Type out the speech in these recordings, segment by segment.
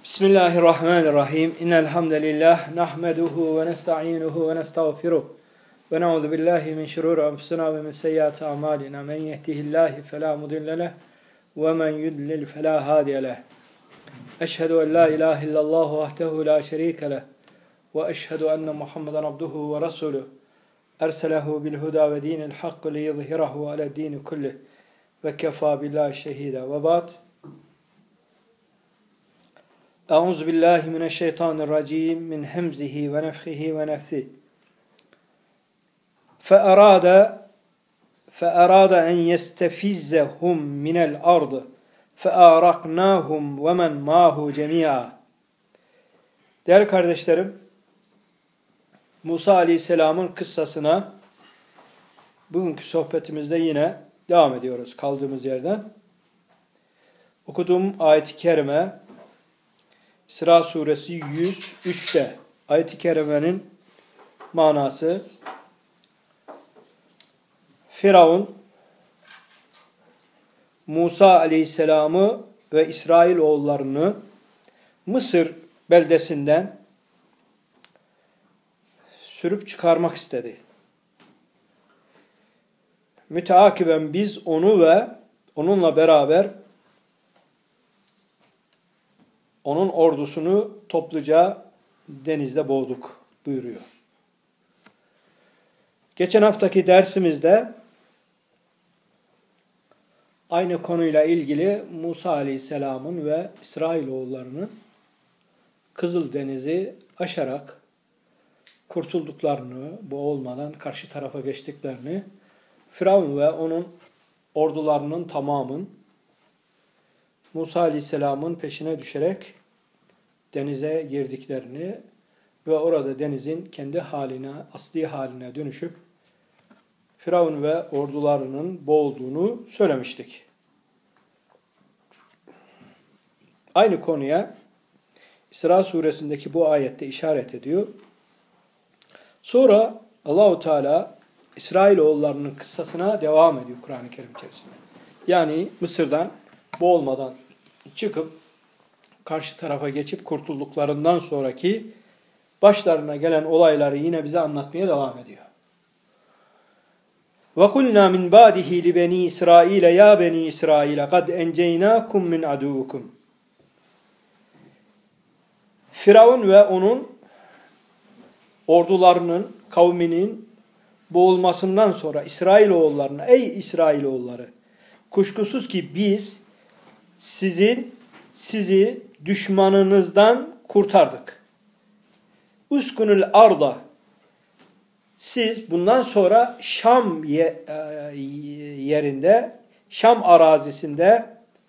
Bismillahirrahmanirrahim. İnnel hamdelellah nahmeduhu ve nestainuhu ve nestağfiruh. Ve na'udzu billahi min şururi enfusina ve min seyyiati a'malina. Men yehdihillahu fela mudille leh ve men yudlil fela hadiye leh. Eşhedü en la ilahe illallah vahdehu la şerike leh ve eşhedü enne Muhammeden abduhu ve resuluh. Erselehu bil huda ve dinil hak li yuzhirahu ala dini kullih ve kefa billahi şehida. Ve ba'd. Euzu billahi mineşşeytanirracim min hemzihi ve nefhihi ve nefsihi. فَأَرَادَ أَنْ يَسْتَفِزَّهُمْ مِنَ الْأَرْضِ فَأَغْرَقْنَاهُمْ وَمَنْ مَعَهُ جَمِيعًا. Değerli kardeşlerim, Musa Aleyhisselam'ın kıssasına bugünkü sohbetimizde yine devam ediyoruz kaldığımız yerden. Okuduğum ayet-i kerime İsra suresi 103'te. Ayet-i kerimenin manası: Firavun Musa Aleyhisselam'ı ve İsrailoğullarını Mısır beldesinden sürüp çıkarmak istedi. Müteakiben biz onu ve onunla beraber onun ordusunu topluca denizde boğduk buyuruyor. Geçen haftaki dersimizde aynı konuyla ilgili Musa Aleyhisselam'ın ve İsrailoğullarının Kızıldeniz'i aşarak kurtulduklarını, boğulmadan karşı tarafa geçtiklerini, Firavun ve onun ordularının tamamının Musa Aleyhisselam'ın peşine düşerek denize girdiklerini ve orada denizin kendi haline, asli haline dönüşüp Firavun ve ordularının boğulduğunu söylemiştik. Aynı konuya İsra suresindeki bu ayette işaret ediyor. Sonra Allahu Teala İsrailoğullarının kıssasına devam ediyor Kur'an-ı Kerim içerisinde. Yani Mısır'dan boğulmadan çıkıp karşı tarafa geçip kurtulduklarından sonraki başlarına gelen olayları yine bize anlatmaya devam ediyor. وَقُلْنَا مِنْ بَعْدِهِ لِبَنِي إِسْرَائِيلَ يَا بَنِي إِسْرَائِيلَ قَدْ اَنْجَيْنَاكُمْ مِنْ عَدُوكُمْ. Firavun ve onun ordularının, kavminin boğulmasından sonra İsrailoğullarına, ey İsrailoğulları, kuşkusuz ki biz sizi düşmanınızdan kurtardık. Uskunul arda. Siz bundan sonra Şam yerinde, Şam arazisinde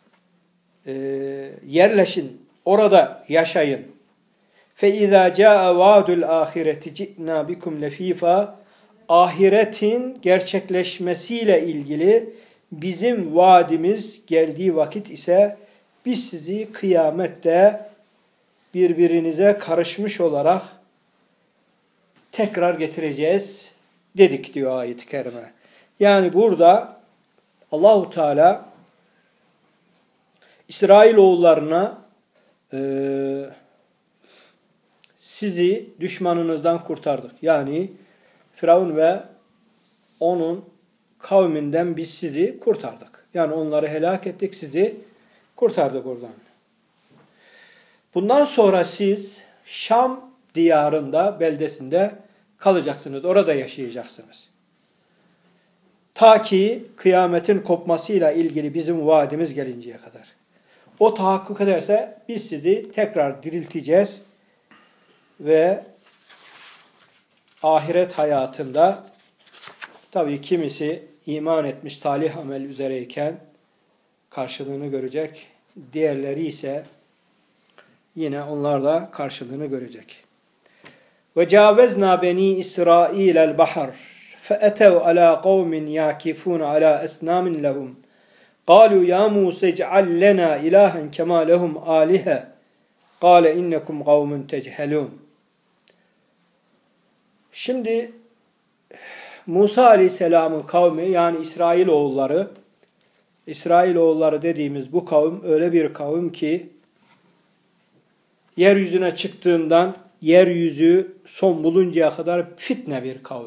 yerleşin. Orada yaşayın. فَاِذَا جَاءَ وَعْدُ الْآخِرَةِ جِئْنَا بِكُمْ لَف۪يفًا. Ahiretin gerçekleşmesiyle ilgili bizim vaadimiz geldiği vakit ise biz sizi kıyamette birbirinize karışmış olarak tekrar getireceğiz dedik diyor ayet-i kerime. Yani burada Allahu Teala İsrailoğullarına sizi düşmanınızdan kurtardık. Yani Firavun ve onun kavminden biz sizi kurtardık. Yani onları helak ettik, sizi kurtardık oradan. Bundan sonra siz Şam diyarında, beldesinde kalacaksınız. Orada yaşayacaksınız. Ta ki kıyametin kopmasıyla ilgili bizim vaadimiz gelinceye kadar. O tahakkuk ederse biz sizi tekrar dirilteceğiz ve ahiret hayatında tabii kimisi iman etmiş, salih amel üzereyken karşılığını görecek. Diğerleri ise yine onlar da karşılığını görecek. Ve cavezna beni İsrail'el bahar fe'etev ala kavmin yakifun ala esnamin lehum. Qalu ya Musa ec'al lena ilahen kema lehum alihe. Qale innekum kavmun techehelun. Şimdi Musa Aleyhisselam'ın kavmi, yani İsrailoğulları dediğimiz bu kavim öyle bir kavim ki yeryüzüne çıktığından yeryüzü son buluncaya kadar fitne bir kavim.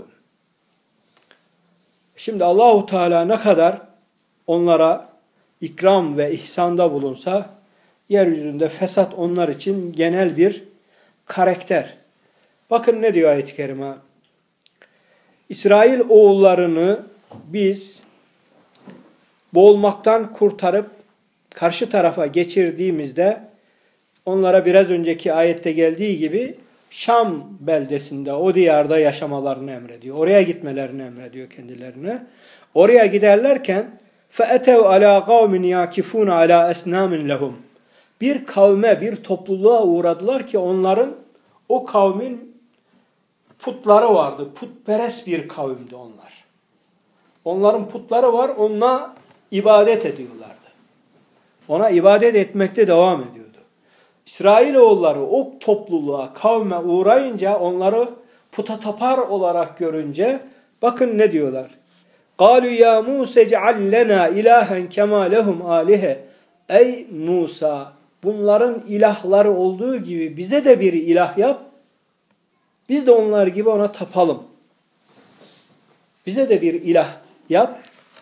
Şimdi Allahu Teala ne kadar onlara ikram ve ihsanda bulunsa, yeryüzünde fesat onlar için genel bir karakter. Bakın ne diyor ayet-i kerime. İsrail oğullarını biz boğulmaktan kurtarıp karşı tarafa geçirdiğimizde onlara biraz önceki ayette geldiği gibi Şam beldesinde, o diyarda yaşamalarını emrediyor. Oraya gitmelerini emrediyor kendilerine. Oraya giderlerken فَاَتَوْ عَلَى قَوْمٍ يَاكِفُونَ عَلَى أَسْنَامٍ لَهُمْ Bir kavme, bir topluluğa uğradılar ki onların, o kavmin putları vardı. Putperest bir kavimdi onlar. Onların putları var, ona ibadet ediyorlardı. Ona ibadet etmekte devam ediyordu. İsrailoğulları o topluluğa, kavme uğrayınca, onları puta tapar olarak görünce, bakın ne diyorlar. قَالُوا يَا مُوسَ اجْعَلْ لَنَا اِلَٰهًا كَمَا لَهُمْ آلِهَ Ey Musa, bunların ilahları olduğu gibi bize de bir ilah yap. Biz de onlar gibi ona tapalım. Bize de bir ilah yap.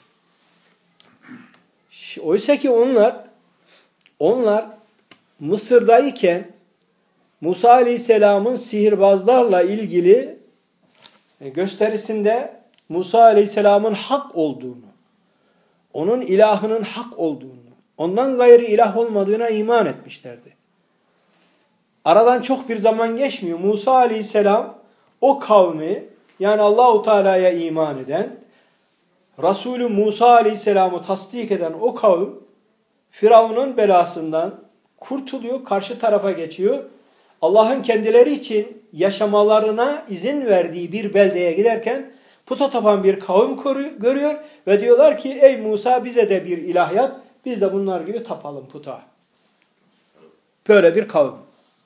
Oysa ki onlar Mısır'dayken Musa Aleyhisselam'ın sihirbazlarla ilgili gösterisinde Musa Aleyhisselam'ın hak olduğunu, onun ilahının hak olduğunu, ondan gayrı ilah olmadığına iman etmişlerdi. Aradan çok bir zaman geçmiyor. Musa Aleyhisselam o kavmi, yani Allahu Teala'ya iman eden, Resulü Musa Aleyhisselam'ı tasdik eden o kavim Firavun'un belasından kurtuluyor, karşı tarafa geçiyor. Allah'ın kendileri için yaşamalarına izin verdiği bir beldeye giderken puta tapan bir kavim görüyor ve diyorlar ki ey Musa bize de bir ilah yap, biz de bunlar gibi tapalım puta. Böyle bir kavim.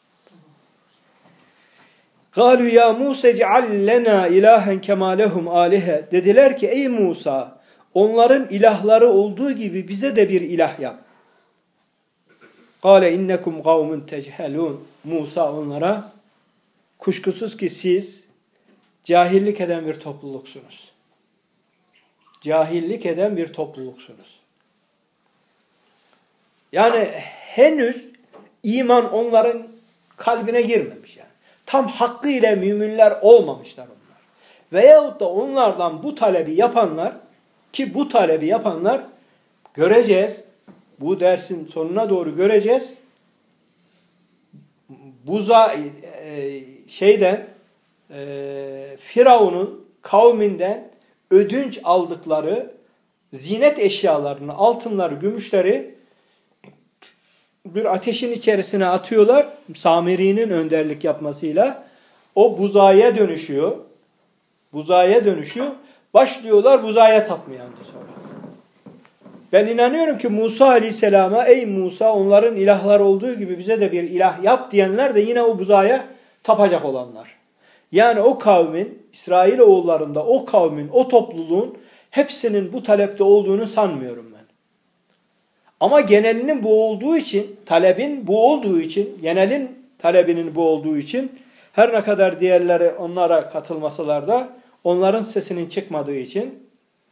قَالُوا يَا مُوسَ اجْعَلْ لَنَا اِلَٰهًا كَمَا لَهُمْ آلِهَ Dediler ki ey Musa, onların ilahları olduğu gibi bize de bir ilah yap. قَالَ اِنَّكُمْ قَوْمٌ تَجْهَلُونَ Musa onlara, kuşkusuz ki siz cahillik eden bir topluluksunuz. Cahillik eden bir topluluksunuz. Yani henüz iman onların kalbine girmemiş yani. Tam hakkıyla müminler olmamışlar onlar. Veyahut da onlardan bu talebi yapanlar, ki bu talebi yapanlar göreceğiz, bu dersin sonuna doğru göreceğiz, Firavun'un kavminden ödünç aldıkları zinet eşyalarını, altınları, gümüşleri bir ateşin içerisine atıyorlar. Samiri'nin önderlik yapmasıyla o buzağıya dönüşüyor. Buzağıya dönüşüyor. Başlıyorlar buzağıya tapmaya sonra. Ben inanıyorum ki Musa Aleyhisselam'a ey Musa onların ilahlar olduğu gibi bize de bir ilah yap diyenler de yine o buzağıya tapacak olanlar. Yani o kavmin, İsrailoğullarında o kavmin, o topluluğun hepsinin bu talepte olduğunu sanmıyorum ben. Ama genelinin bu olduğu için, talebin bu olduğu için, genelin talebinin bu olduğu için her ne kadar diğerleri onlara katılmasalar da onların sesinin çıkmadığı için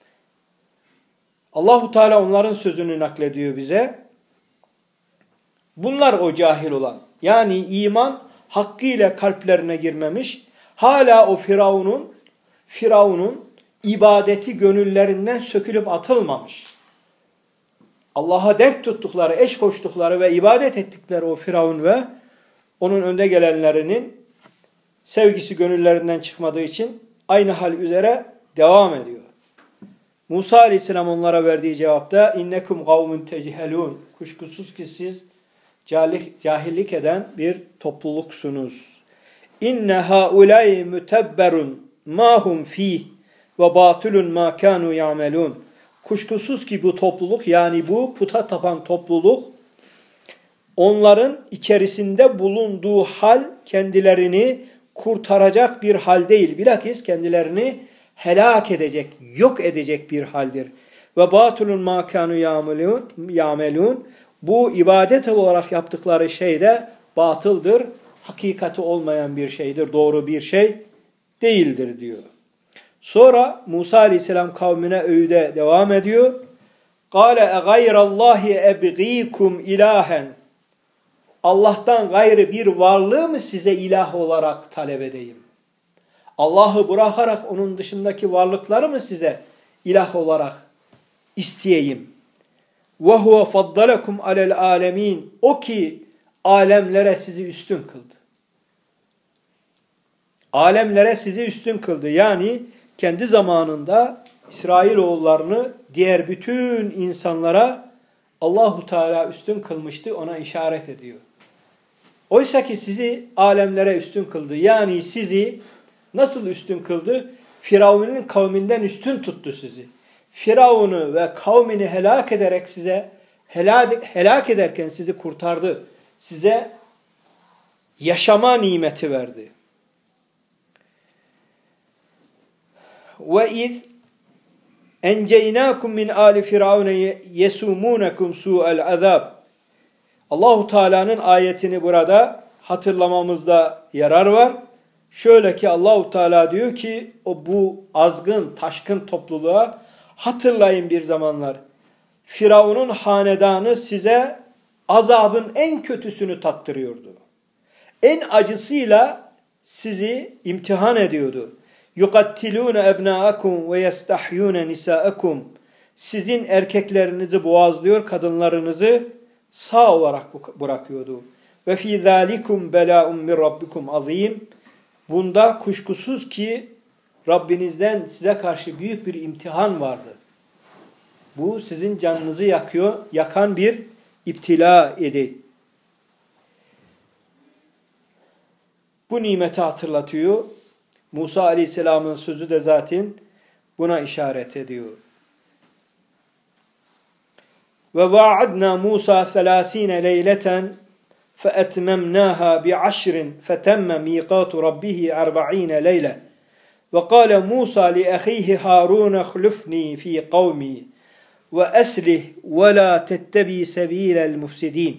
Allahu Teala onların sözünü naklediyor bize. Bunlar o cahil olan. Yani iman hakkıyla kalplerine girmemiş. Hala o Firavun'un ibadeti gönüllerinden sökülüp atılmamış. Allah'a denk tuttukları, eş koştukları ve ibadet ettikleri o Firavun ve onun önde gelenlerinin sevgisi gönüllerinden çıkmadığı için aynı hal üzere devam ediyor. Musa Aleyhisselam onlara verdiği cevapta innekum kavmun techelun. Kuşkusuz ki siz cahillik eden bir topluluksunuz. İnne haulâi mütebberun ma hum fîh ve batulun ma kânû ya'melûn. Kuşkusuz ki bu topluluk, yani bu puta tapan topluluk, onların içerisinde bulunduğu hal kendilerini kurtaracak bir hal değil. Bilakis kendilerini helak edecek, yok edecek bir haldir. Ve batulun ma kanu ya'melun. Bu ibadet olarak yaptıkları şey de batıldır, hakikati olmayan bir şeydir, doğru bir şey değildir diyor. Sonra Musa Aleyhisselam kavmine öğüde devam ediyor. قَالَ اَغَيْرَ اللّٰهِ اَبْغِيكُمْ ilahen. Allah'tan gayrı bir varlığı mı size ilah olarak talep edeyim? Allah'ı bırakarak onun dışındaki varlıkları mı size ilah olarak isteyeyim? وَهُوَ فَضَّلَكُمْ عَلَى الْعَالَمِينَ. O ki alemlere sizi üstün kıldı. Alemlere sizi üstün kıldı. Yani kendi zamanında İsrailoğullarını diğer bütün insanlara Allahu Teala üstün kılmıştı. Ona işaret ediyor. Oysa ki sizi alemlere üstün kıldı. Yani sizi nasıl üstün kıldı? Firavun'un kavminden üstün tuttu sizi. Firavun'u ve kavmini helak ederek size helak ederken sizi kurtardı. Size yaşama nimeti verdi. Ve iz enceynakum min ali firavun yesumunukum su'al azab. Allahu Teala'nın ayetini burada hatırlamamızda yarar var. Şöyle ki Allahu Teala diyor ki bu azgın, taşkın topluluğa hatırlayın bir zamanlar. Firavun'un hanedanı size azabın en kötüsünü tattırıyordu. En acısıyla sizi imtihan ediyordu. يُقَتِّلُونَ اَبْنَاءَكُمْ وَيَسْتَحْيُونَ نِسَاءَكُمْ. Sizin erkeklerinizi boğazlıyor, kadınlarınızı sağ olarak bırakıyordu. وَفِي ذَٰلِكُمْ بَلَاءٌ مِّنْ رَبِّكُمْ azim. Bunda kuşkusuz ki Rabbinizden size karşı büyük bir imtihan vardı. Bu sizin canınızı yakan bir iptila idi. Bu nimeti hatırlatıyor. Musa Aleyhisselam'ın sözü de zaten buna işaret ediyor. Ve vaadna Musa 30 leyleten فَاَتْمَمْنَاهَا بِعَشْرٍ فَتَمَّ مِيقَاتُ رَبِّهِ 40 لَيْلَةً وَقَالَ مُوسَى لِأَخِيهِ هَارُونَ اخْلُفْنِي فِي قَوْمِي وَأَسْلِهْ وَلَا تَتَّبِي سَب۪يلَ الْمُفْسِد۪ينَ.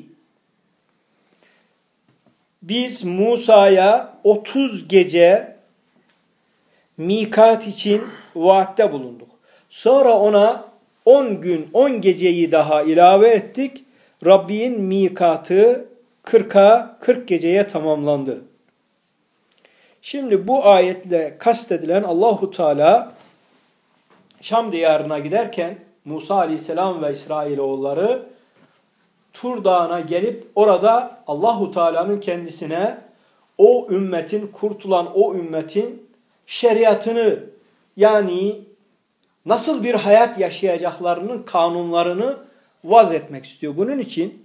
Biz Musa'ya 30 gece mikat için vaatte bulunduk. Sonra ona 10 gün 10 geceyi daha ilave ettik. Rabbin mikatı 40 geceye tamamlandı. Şimdi bu ayetle kastedilen Allahu Teala Şam diyarına giderken Musa Aleyhisselam ve İsrailoğulları Tur Dağı'na gelip orada Allahu Teala'nın kendisine o ümmetin, kurtulan o ümmetin şeriatını, yani nasıl bir hayat yaşayacaklarının kanunlarını vaz etmek istiyor. Bunun için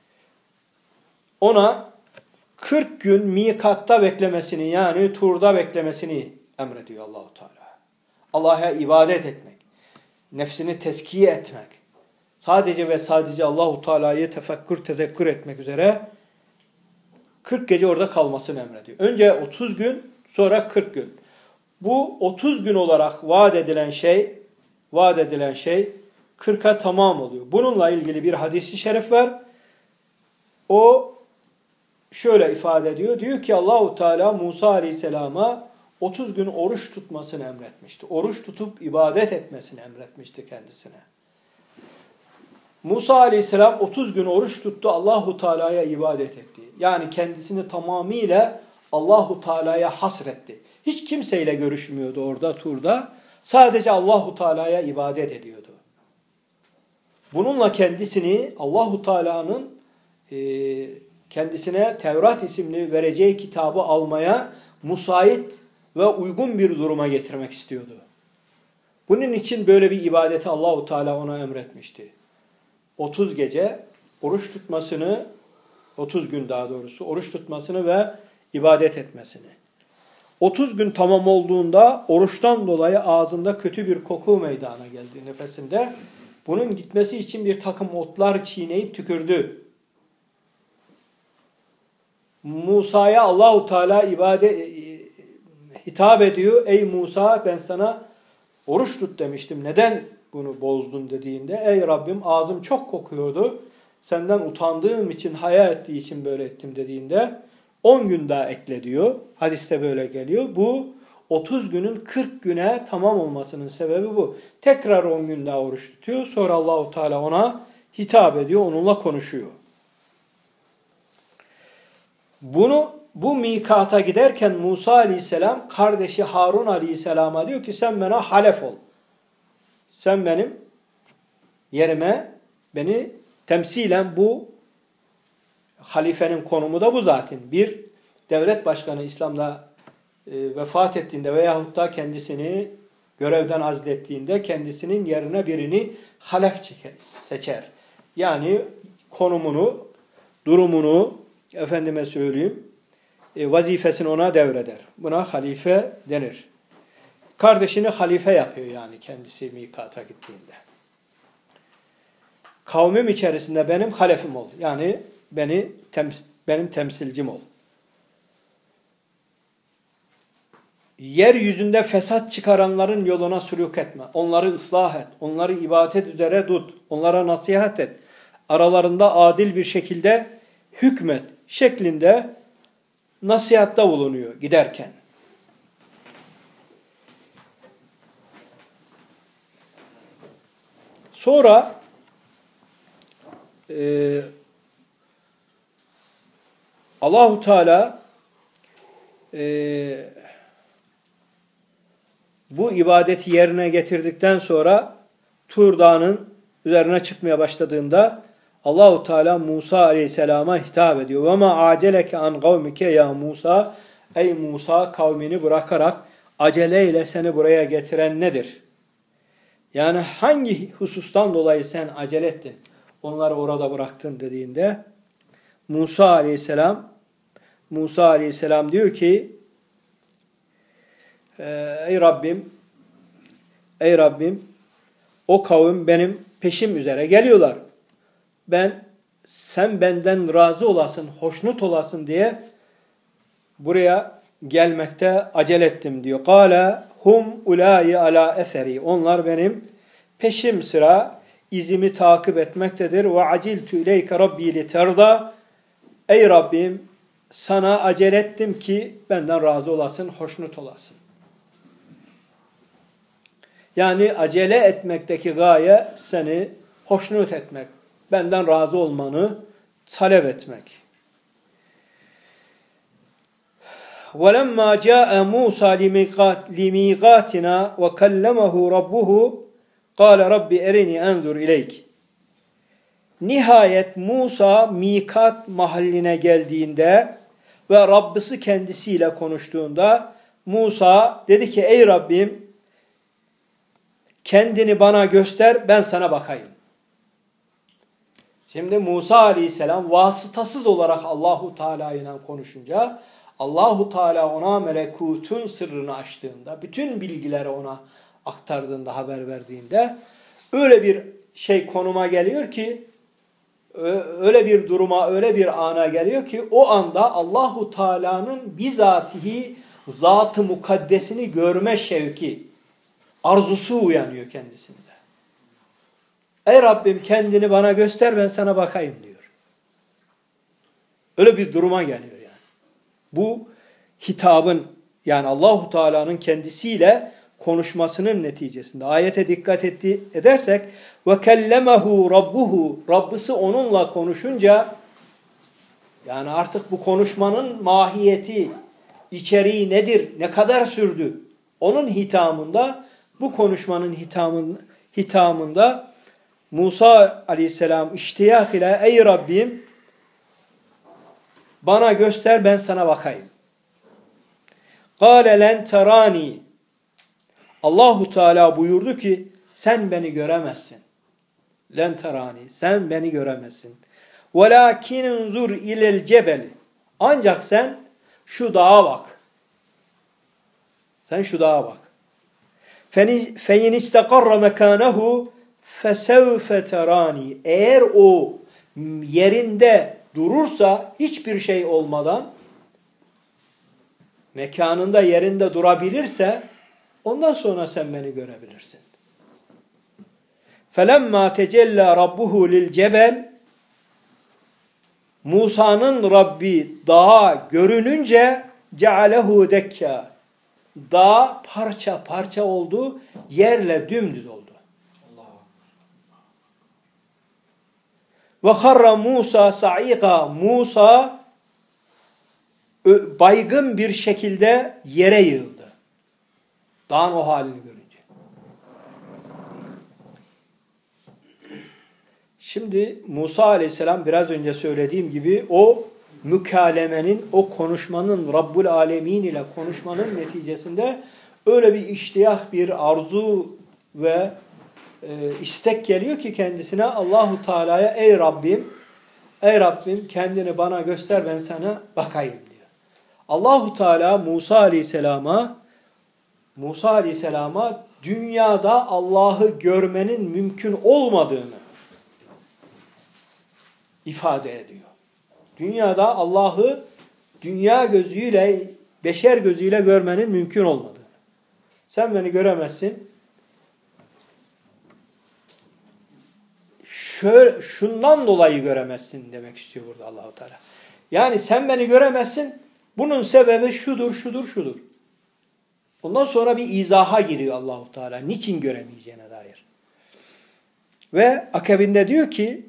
ona 40 gün mikatta beklemesini, yani Tur'da beklemesini emrediyor Allahu Teala. Allah'a ibadet etmek, nefsini tezkiye etmek, sadece ve sadece Allahu Teala'yı tezekkür etmek üzere 40 gece orada kalmasını emrediyor. Önce 30 gün, sonra 40 gün. Bu 30 gün olarak vaat edilen şey 40'a tamam oluyor. Bununla ilgili bir hadis-i şerif var. O şöyle ifade ediyor. Diyor ki Allahu Teala Musa Aleyhisselam'a 30 gün oruç tutmasını emretmişti. Oruç tutup ibadet etmesini emretmişti kendisine. Musa Aleyhisselam 30 gün oruç tuttu, Allahu Teala'ya ibadet etti. Yani kendisini tamamıyla Allahu Teala'ya hasretti. Hiç kimseyle görüşmüyordu orada Tur'da. Sadece Allahu Teala'ya ibadet ediyordu. Bununla kendisini Allahu Teala'nın kendisine Tevrat isimli vereceği kitabı almaya müsait ve uygun bir duruma getirmek istiyordu. Bunun için böyle bir ibadeti Allahu Teala ona emretmişti. 30 gece oruç tutmasını, 30 gün daha doğrusu oruç tutmasını ve ibadet etmesini. 30 gün tamam olduğunda oruçtan dolayı ağzında kötü bir koku meydana geldi nefesinde. Bunun gitmesi için bir takım otlar çiğneyip tükürdü. Musa'ya Allahu Teala hitap ediyor. Ey Musa, ben sana oruç tut demiştim. Neden bunu bozdun dediğinde, ey Rabbim ağzım çok kokuyordu. Senden utandığım için, haya ettiği için böyle ettim dediğinde 10 gün daha ekle diyor. Hadiste böyle geliyor. Bu 30 günün 40 güne tamam olmasının sebebi bu. Tekrar 10 gün daha oruç tutuyor. Sonra Allahu Teala ona hitap ediyor, onunla konuşuyor. Bu mikata giderken Musa Aleyhisselam kardeşi Harun Aleyhisselam'a diyor ki sen bana halef ol. Sen benim yerime beni temsilen, bu halifenin konumu da bu zaten. Bir devlet başkanı İslam'da vefat ettiğinde veyahut da kendisini görevden azlettiğinde kendisinin yerine birini halef seçer. Yani konumunu, durumunu, efendime söyleyeyim, vazifesini ona devreder. Buna halife denir. Kardeşini halife yapıyor yani kendisi mikata gittiğinde. Kavmim içerisinde benim halefim ol. Yani benim temsilcim ol. Yeryüzünde fesat çıkaranların yoluna sülûk etme. Onları ıslah et. Onları ibadet üzere tut. Onlara nasihat et. Aralarında adil bir şekilde hükmet şeklinde nasihatta bulunuyor giderken. Sonra Allahu Teala bu ibadeti yerine getirdikten sonra Tur Dağı'nın üzerine çıkmaya başladığında Allahu Teala Musa Aleyhisselam'a hitap ediyor. Ve ma aceleke an kavmike ya Musa, ey Musa, kavmini bırakarak aceleyle seni buraya getiren nedir? Yani hangi husustan dolayı sen acele ettin? Onları orada bıraktın dediğinde Musa Aleyhisselam diyor ki ey Rabbim, o kavim benim peşim üzere geliyorlar. Sen benden razı olasın, hoşnut olasın diye buraya gelmekte acele ettim diyor. Kâle hum ulâi alâ eseri. Onlar benim peşim sıra izimi takip etmektedir. Ve aciltü ileyke rabbi literda. Ey Rabbim, sana acele ettim ki benden razı olasın, hoşnut olasın. Yani acele etmekteki gaye seni hoşnut etmek, benden razı olmanı talep etmek. وَلَمَّا جَاءَ مُوسَى لِمِيقَاتِنَا وَكَلَّمَهُ رَبُّهُ قَالَ رَبِّ اَرِنِي اَنْظُرْ اِلَيْكِ. Nihayet Musa mikat mahalline geldiğinde ve Rabbisi kendisiyle konuştuğunda Musa dedi ki ey Rabbim, kendini bana göster, ben sana bakayım. Şimdi Musa Aleyhisselam vasıtasız olarak Allahu Teala ile konuşunca Allahu Teala ona melekutun sırrını açtığında, bütün bilgileri ona aktardığında, haber verdiğinde öyle bir konuma geliyor ki, öyle bir duruma, öyle bir ana geliyor ki o anda Allahu Teala'nın bizatihi zat-ı mukaddesini görme şevki, arzusu uyanıyor kendisinde. Ey Rabbim, kendini bana göster, ben sana bakayım diyor. Öyle bir duruma geliyor yani. Bu hitabın, yani Allahu Teala'nın kendisiyle konuşmasının neticesinde. Ayete dikkat edersek ve kellemehu rabbuhu, Rabbisi onunla konuşunca, yani artık bu konuşmanın mahiyeti, içeriği nedir, ne kadar sürdü? Onun hitamında, bu konuşmanın hitamında Musa Aleyhisselam iştiyak ile ey Rabbim, bana göster, ben sana bakayım. Kâle len terani. Allahu Teala buyurdu ki sen beni göremezsin. Len terani, sen beni göremezsin. Velakin unzur ilel cebeli. Ancak sen şu dağa bak. Sen şu dağa bak. Fein istakarra mekanehu fesevfe terani. Eğer o yerinde durursa, hiçbir şey olmadan mekanında, yerinde durabilirse, ondan sonra sen beni görebilirsin. فَلَمَّا تَجَلَّى رَبُّهُ لِلْجَبَلِ. Musa'nın Rabbi dağa görününce cealehu dekka. Dağ parça parça oldu, yerle dümdüz oldu. Ve harra Musa sa'iqa. Musa baygın bir şekilde yere yığıldı. Dağın o halini görünce. Şimdi Musa aleyhisselam biraz önce söylediğim gibi o mükalemenin, o konuşmanın, Rabbul Alemin ile konuşmanın neticesinde öyle bir iştiyah, bir arzu ve istek geliyor ki kendisine Allahu Teala'ya ey Rabbim kendini bana göster ben sana bakayım diyor. Allahu Teala Musa Aleyhisselam'a dünyada Allah'ı görmenin mümkün olmadığını ifade ediyor. Dünyada Allah'ı dünya gözüyle, beşer gözüyle görmenin mümkün olmadığını. Sen beni göremezsin. Şundan dolayı göremezsin demek istiyor burada Allah-u Teala. Yani sen beni göremezsin. Bunun sebebi şudur. Ondan sonra bir izaha giriyor Allah-u Teala. Niçin göremeyeceğine dair. Ve akabinde diyor ki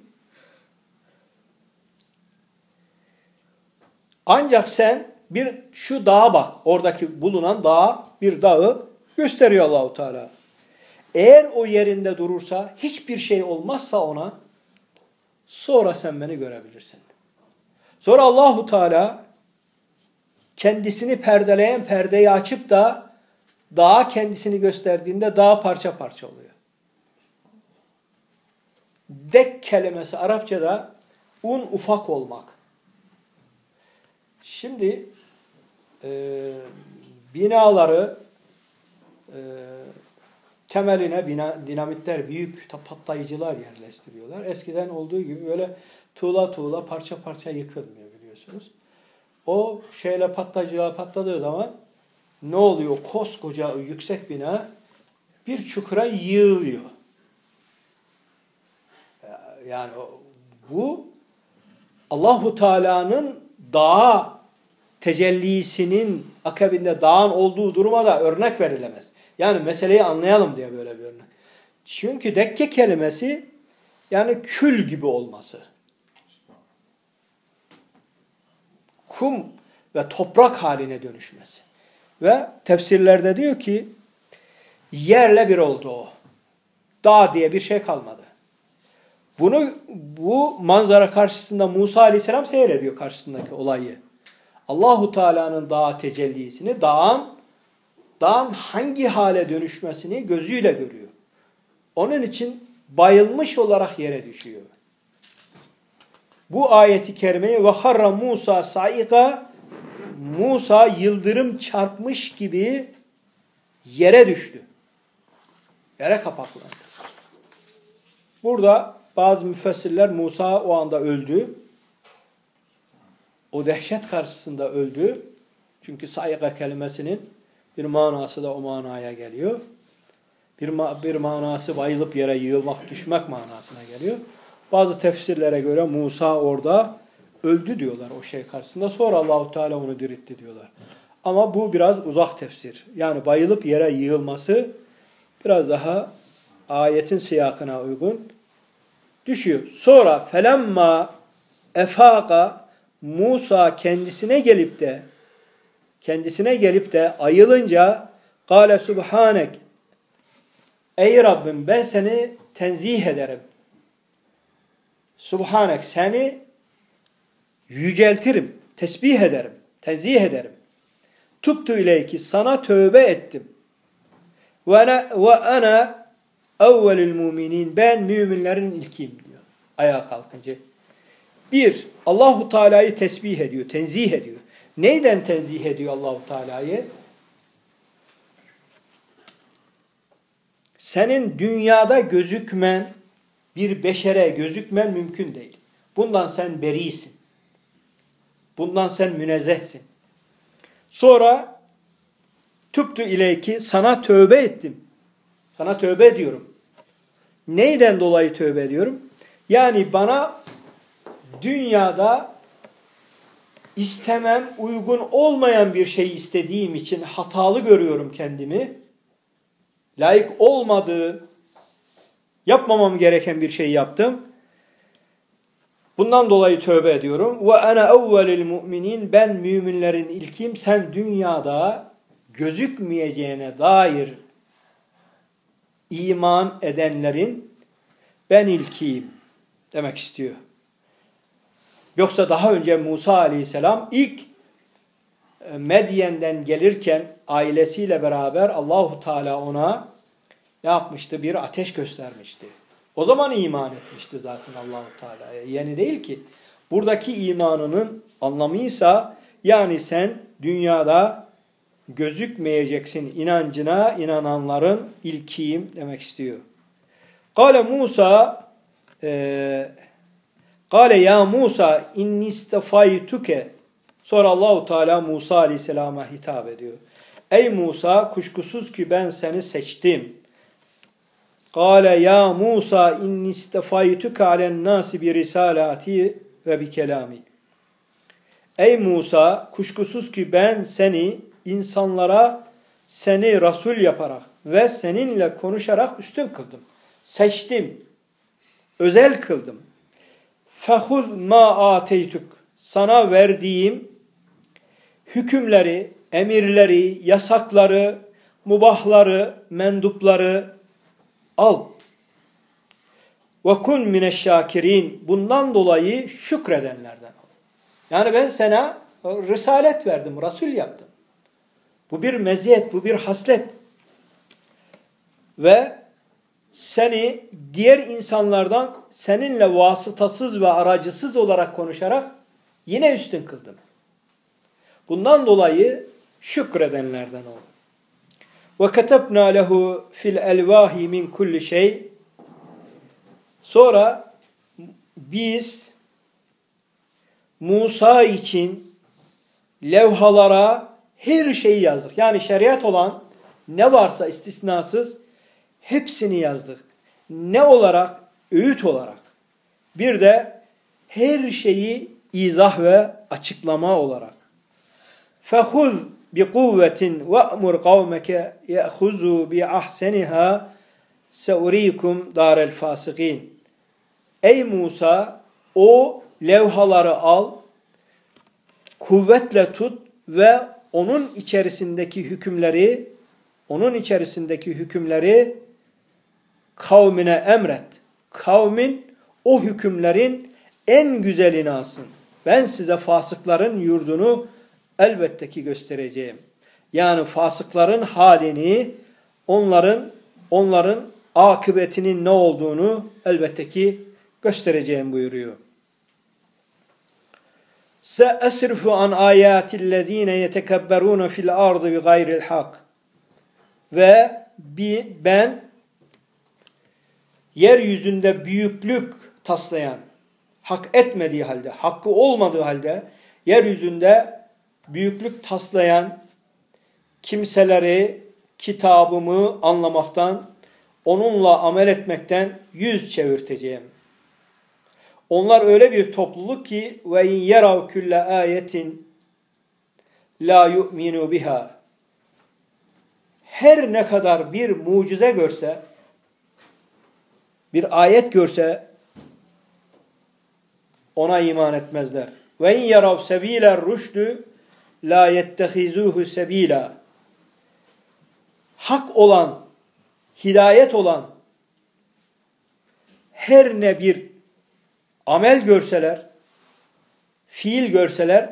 ancak sen şu dağa bak. Oradaki bulunan bir dağı gösteriyor Allah-u Teala. Eğer o yerinde durursa, hiçbir şey olmazsa ona, sonra sen beni görebilirsin. Sonra Allahu Teala kendisini perdeleyen perdeyi açıp da dağa kendisini gösterdiğinde dağ parça parça oluyor. Dek kelimesi Arapçada ufak olmak. Şimdi binaları temeline dinamitler, büyük patlayıcılar yerleştiriyorlar. Eskiden olduğu gibi böyle tuğla parça parça yıkılmıyor biliyorsunuz. O patlayıcılar patladığı zaman ne oluyor? Koskoca yüksek bina bir çukura yığılıyor. Yani bu Allahu Teala'nın dağa tecellisinin akabinde dağın olduğu duruma da örnek verilemez. Yani meseleyi anlayalım diye böyle bir örnek. Çünkü dekke kelimesi yani kül gibi olması. Kum ve toprak haline dönüşmesi. Ve tefsirlerde diyor ki yerle bir oldu o. Dağ diye bir şey kalmadı. Bu manzara karşısında Musa Aleyhisselam seyrediyor karşısındaki olayı. Allahu Teala'nın dağa tecellisini, dağın hangi hale dönüşmesini gözüyle görüyor. Onun için bayılmış olarak yere düşüyor. Bu ayeti kerimeyi ve harra Musa sa'iqa, Musa yıldırım çarpmış gibi yere düştü. Yere kapaklandı. Burada bazı müfessirler Musa o anda öldü. O dehşet karşısında öldü. Çünkü sa'iqa kelimesinin bir manası da o manaya geliyor. Bir manası bayılıp yere yığılmak, düşmek manasına geliyor. Bazı tefsirlere göre Musa orada öldü diyorlar o şey karşısında. Sonra Allahu Teala onu diritti diyorlar. Ama bu biraz uzak tefsir. Yani bayılıp yere yığılması biraz daha ayetin siyakına uygun düşüyor. Sonra felemma efaka, Musa kendisine gelip de ayılınca kâle subhanek, ey Rabbim ben seni tenzih ederim. Subhanek, seni yüceltirim, tesbih ederim, tenzih ederim. Tubtu ileyki, sana tövbe ettim. Ve ana evvelül müminin, ben müminlerin ilkiyim diyor ayağa kalkınca. Bir, Allahu Teala'yı tesbih ediyor, tenzih ediyor. Neyden tenzih ediyor Allahu Teala'yı? Senin dünyada gözükmen, bir beşere gözükmen mümkün değil. Bundan sen berisin. Bundan sen münezzehsin. Sonra tübtü ileyki, sana tövbe ettim. Sana tövbe ediyorum. Neyden dolayı tövbe ediyorum? Yani bana dünyada istemem, uygun olmayan bir şey istediğim için hatalı görüyorum kendimi. Layık olmadığı, yapmamam gereken bir şey yaptım. Bundan dolayı tövbe ediyorum. Ve ana evvelil mu'minin, ben müminlerin ilkiyim. Sen dünyada gözükmeyeceğine dair iman edenlerin ben ilkiyim demek istiyor. Yoksa daha önce Musa aleyhisselam ilk Medyen'den gelirken ailesiyle beraber Allahu Teala ona ne yapmıştı? Bir ateş göstermişti. O zaman iman etmişti zaten Allahu Teala'ya. Yeni değil ki. Buradaki imanının anlamıysa yani sen dünyada gözükmeyeceksin inancına inananların ilkiyim demek istiyor. Kale Musa Kale ya Musa inni istefaytuke. Sonra Allahu Teala Musa Aleyhisselam'a hitap ediyor. Ey Musa, kuşkusuz ki ben seni seçtim. Kale ya Musa inni istefaytuke alen nasi bi risalati ve bi kelami. Ey Musa, kuşkusuz ki ben seni insanlara seni Resul yaparak ve seninle konuşarak üstün kıldım. Seçtim. Özel kıldım. Fehuz ma ateytuk. Sana verdiğim hükümleri, emirleri, yasakları, mubahları, mendupları al. Ve kun mineşşakirin. Bundan dolayı şükredenlerden ol. Yani ben sana risalet verdim, Resul yaptım. Bu bir meziyet, bu bir haslet. Ve seni diğer insanlardan seninle vasıtasız ve aracısız olarak konuşarak yine üstün kıldım. Bundan dolayı şükredenlerden ol. Ve ketebna lehu fil elvahi min kulli şey. Sonra biz Musa için levhalara her şeyi yazdık. Yani şeriat olan ne varsa istisnasız hepsini yazdık. Ne olarak? Öğüt olarak. Bir de her şeyi izah ve açıklama olarak. فَخُذْ بِقُوَّةٍ وَأْمُرْ قَوْمَكَ يَأْخُذُوا بِأَحْسَنِهَا سَأُرِيكُمْ دَارَ الْفَاسِقِينَ. Ey Musa, o levhaları al, kuvvetle tut ve onun içerisindeki hükümleri kavmine emret. Kavmin o hükümlerin en güzelini alsın. Ben size fasıkların yurdunu elbette ki göstereceğim. Yani fasıkların halini, onların akıbetinin ne olduğunu elbette ki göstereceğim buyuruyor. Se'esrifu an ayatillezine yetekebberun fil ardı bi gayril hak. Ve ben yeryüzünde büyüklük taslayan, hak etmediği halde, hakkı olmadığı halde yeryüzünde büyüklük taslayan kimseleri kitabımı anlamaktan, onunla amel etmekten yüz çevirteceğim. Onlar öyle bir topluluk ki ve in yerav kulle ayetin la yu'minu biha. Her ne kadar bir mucize görse, bir ayet görse ona iman etmezler. Ve in yerav sebiler rüşdü la yettehizuhu sebila. Hak olan, hidayet olan her ne bir amel görseler, fiil görseler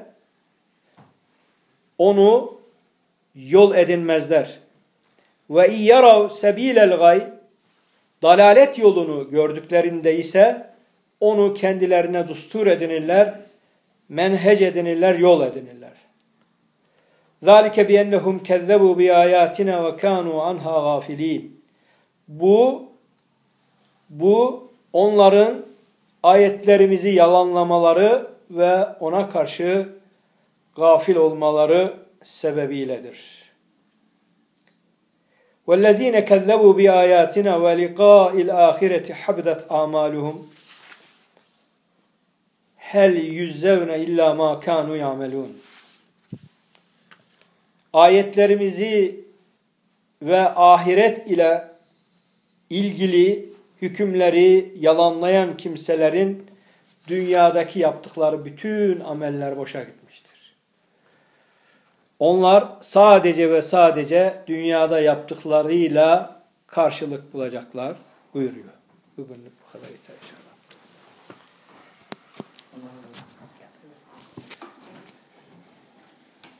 onu yol edinmezler. Ve iyyarav sebilel gay, dalalet yolunu gördüklerinde ise onu kendilerine düstur edinirler, menhec edinirler, yol edinirler. Zalike biennehum kezzebu bi ayatina ve kanu anha gafilin. Bu onların ayetlerimizi yalanlamaları ve ona karşı gafil olmaları sebebiyledir. وَالَّذ۪ينَ كَذَّبُوا بِآيَاتِنَا وَلِقَاءِ الْآخِرَةِ حَبْدَتْ آمَالُهُمْ. hel yüzzevne illa ma kanu ya'melun. Ayetlerimizi ve ahiret ile ilgili hükümleri yalanlayan kimselerin dünyadaki yaptıkları bütün ameller boşa gitmiştir. Onlar sadece ve sadece dünyada yaptıklarıyla karşılık bulacaklar buyuruyor. Bugünlük bu kadar yeter inşallah.